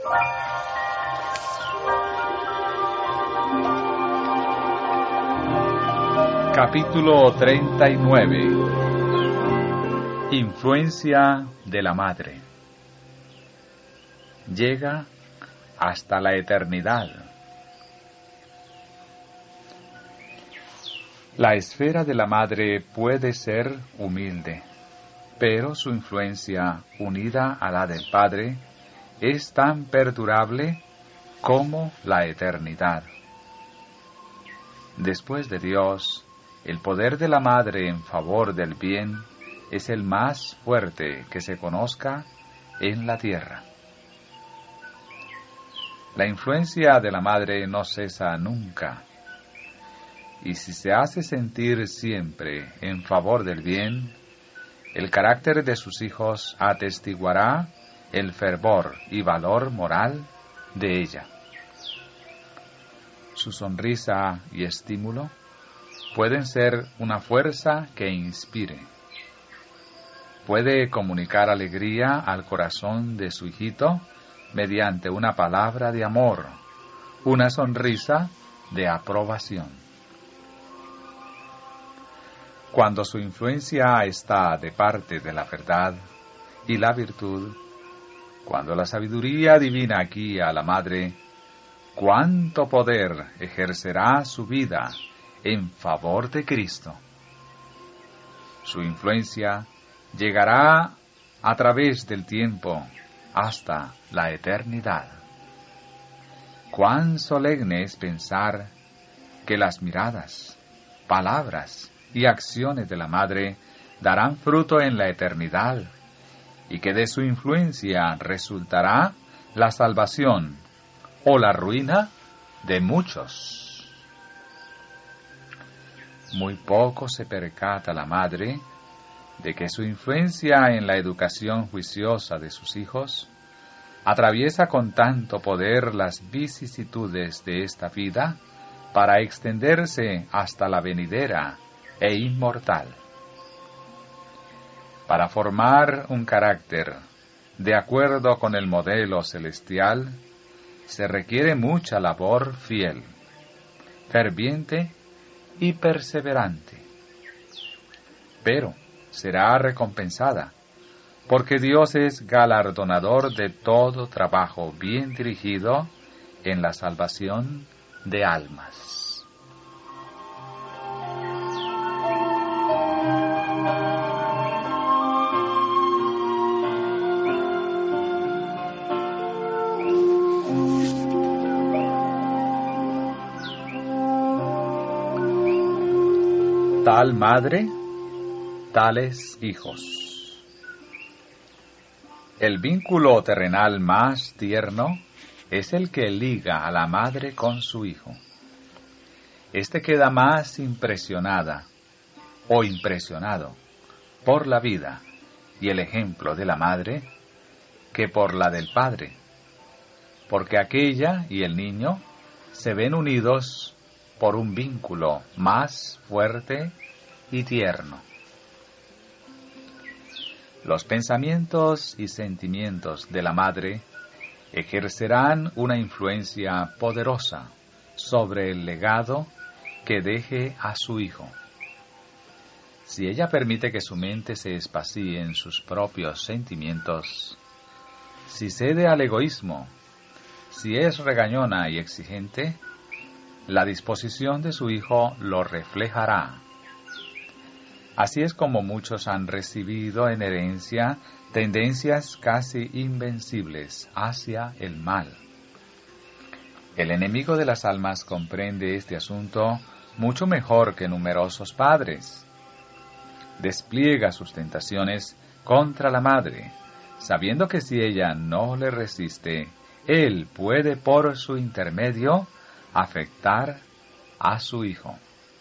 Capítulo 39. Influencia de la madre. Llega hasta la eternidad. La esfera de la madre puede ser humilde, pero su influencia, unida a la del padre, es tan perdurable como la eternidad. Después de Dios, el poder de la madre en favor del bien es el más fuerte que se conozca en la tierra. La influencia de la madre no cesa nunca, y si se hace sentir siempre en favor del bien, el carácter de sus hijos atestiguará el fervor y valor moral de ella. Su sonrisa y estímulo pueden ser una fuerza que inspire. Puede comunicar alegría al corazón de su hijito mediante una palabra de amor, una sonrisa de aprobación. Cuando su influencia está de parte de la verdad y la virtud, cuando la sabiduría divina guía a la madre, ¿cuánto poder ejercerá su vida en favor de Cristo? Su influencia llegará a través del tiempo hasta la eternidad. Cuán solemne es pensar que las miradas, palabras y acciones de la madre darán fruto en la eternidad y que de su influencia resultará la salvación o la ruina de muchos. Muy poco se percata la madre de que su influencia en la educación juiciosa de sus hijos atraviesa con tanto poder las vicisitudes de esta vida para extenderse hasta la venidera e inmortal. Para formar un carácter de acuerdo con el modelo celestial, se requiere mucha labor fiel, ferviente y perseverante. Pero será recompensada, porque Dios es galardonador de todo trabajo bien dirigido en la salvación de almas. Tal madre, tales hijos. El vínculo terrenal más tierno es el que liga a la madre con su hijo. Este queda más impresionada o impresionado por la vida y el ejemplo de la madre que por la del padre, porque aquella y el niño se ven unidos por un vínculo más fuerte y tierno. Los pensamientos y sentimientos de la madre ejercerán una influencia poderosa sobre el legado que deje a su hijo. Si ella permite que su mente se espacie en sus propios sentimientos, si cede al egoísmo, si es regañona y exigente, la disposición de su hijo lo reflejará. Así es como muchos han recibido en herencia tendencias casi invencibles hacia el mal. El enemigo de las almas comprende este asunto mucho mejor que numerosos padres. Despliega sus tentaciones contra la madre, sabiendo que si ella no le resiste, él puede por su intermedio afectar a su hijo.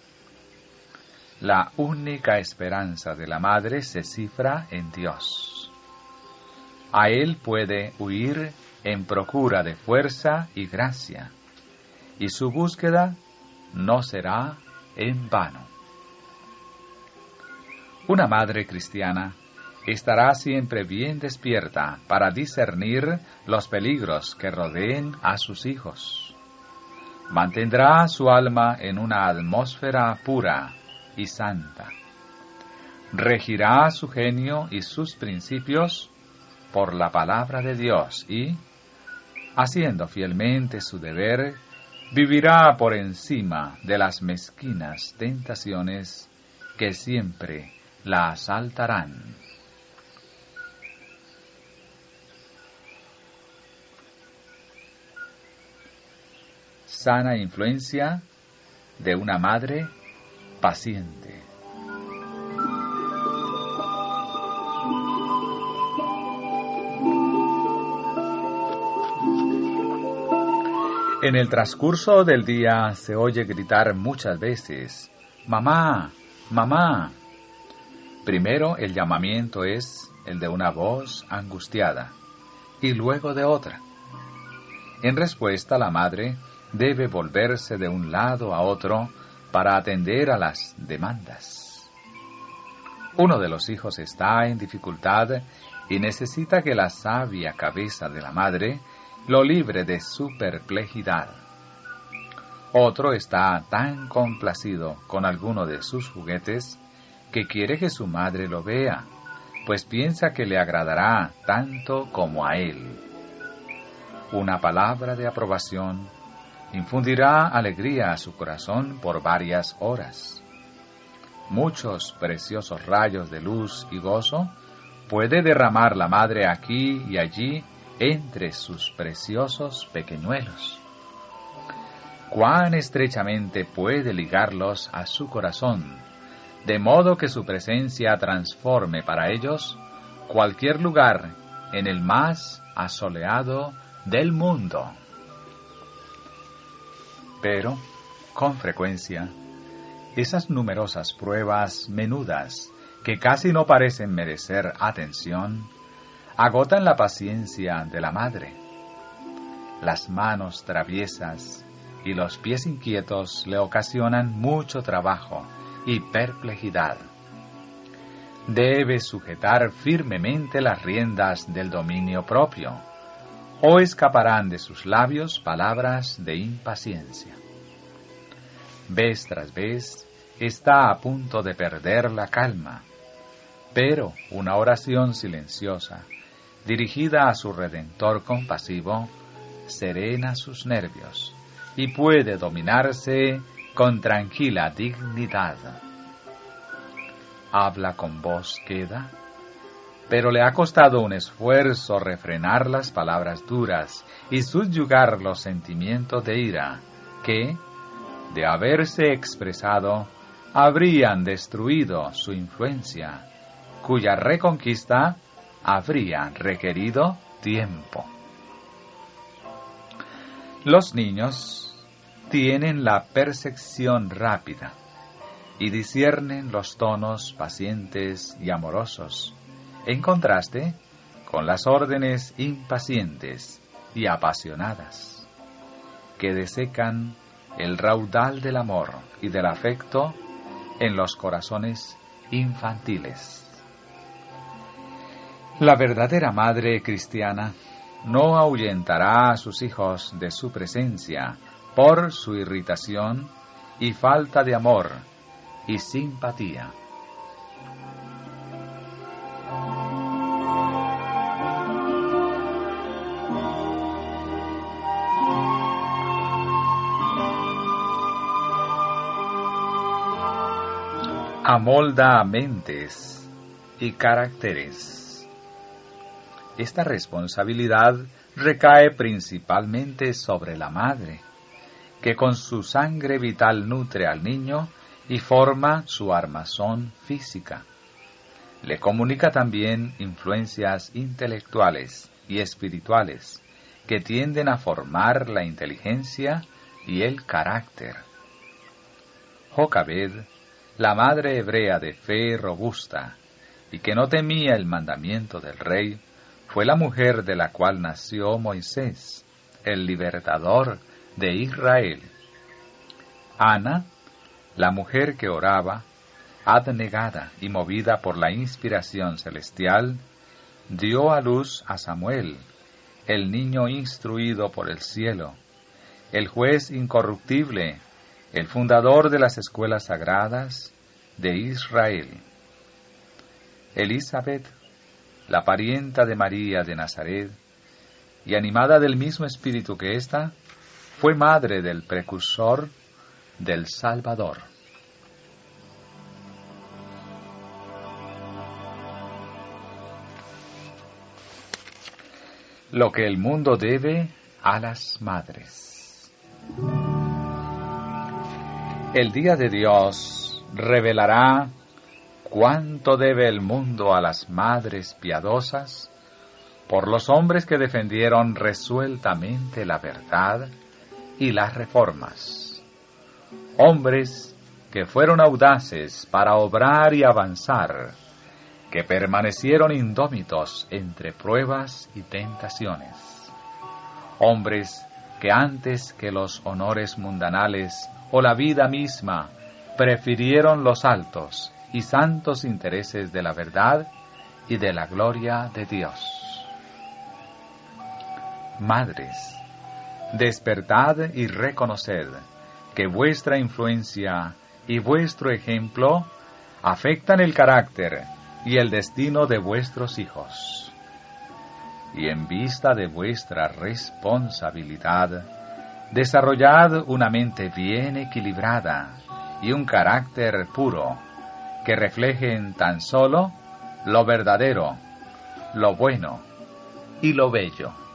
La única esperanza de la madre se cifra en Dios. A él puede huir en procura de fuerza y gracia, y su búsqueda no será en vano. Una madre cristiana estará siempre bien despierta para discernir los peligros que rodeen a sus hijos. Mantendrá su alma en una atmósfera pura y santa. Regirá su genio y sus principios por la palabra de Dios y, haciendo fielmente su deber, vivirá por encima de las mezquinas tentaciones que siempre la asaltarán. Sana influencia de una madre paciente. En el transcurso del día se oye gritar muchas veces, «¡Mamá! ¡Mamá!». Primero el llamamiento es el de una voz angustiada, y luego de otra. En respuesta, la madre debe volverse de un lado a otro para atender a las demandas. Uno de los hijos está en dificultad y necesita que la sabia cabeza de la madre lo libre de su perplejidad. Otro está tan complacido con alguno de sus juguetes que quiere que su madre lo vea, pues piensa que le agradará tanto como a él. Una palabra de aprobación infundirá alegría a su corazón por varias horas. Muchos preciosos rayos de luz y gozo puede derramar la madre aquí y allí entre sus preciosos pequeñuelos. Cuán estrechamente puede ligarlos a su corazón, de modo que su presencia transforme para ellos cualquier lugar en el más asoleado del mundo. Pero, con frecuencia, esas numerosas pruebas menudas, que casi no parecen merecer atención, agotan la paciencia de la madre. Las manos traviesas y los pies inquietos le ocasionan mucho trabajo y perplejidad. Debe sujetar firmemente las riendas del dominio propio, o escaparán de sus labios palabras de impaciencia. Vez tras vez está a punto de perder la calma, pero una oración silenciosa, dirigida a su Redentor compasivo, serena sus nervios y puede dominarse con tranquila dignidad. Habla con voz queda, pero le ha costado un esfuerzo refrenar las palabras duras y subyugar los sentimientos de ira que, de haberse expresado, habrían destruido su influencia, cuya reconquista habría requerido tiempo. Los niños tienen la percepción rápida y disciernen los tonos pacientes y amorosos, en contraste con las órdenes impacientes y apasionadas, que desecan el raudal del amor y del afecto en los corazones infantiles. La verdadera madre cristiana no ahuyentará a sus hijos de su presencia por su irritación y falta de amor y simpatía. Amolda mentes y caracteres. Esta responsabilidad recae principalmente sobre la madre, que con su sangre vital nutre al niño y forma su armazón física. Le comunica también influencias intelectuales y espirituales que tienden a formar la inteligencia y el carácter. Jocabed, la madre hebrea de fe robusta y que no temía el mandamiento del rey, fue la mujer de la cual nació Moisés, el libertador de Israel. Ana, la mujer que oraba, abnegada y movida por la inspiración celestial, dio a luz a Samuel, el niño instruido por el cielo, el juez incorruptible, el fundador de las escuelas sagradas de Israel. Elizabeth, la parienta de María de Nazaret, y animada del mismo espíritu que ésta, fue madre del precursor del Salvador. Lo que el mundo debe a las madres. El día de Dios revelará cuánto debe el mundo a las madres piadosas por los hombres que defendieron resueltamente la verdad y las reformas. Hombres que fueron audaces para obrar y avanzar, que permanecieron indómitos entre pruebas y tentaciones. Hombres que antes que los honores mundanales o la vida misma, prefirieron los altos y santos intereses de la verdad y de la gloria de Dios. Madres, despertad y reconoced que vuestra influencia y vuestro ejemplo afectan el carácter y el destino de vuestros hijos. Y en vista de vuestra responsabilidad, desarrollad una mente bien equilibrada y un carácter puro que reflejen tan solo lo verdadero, lo bueno y lo bello.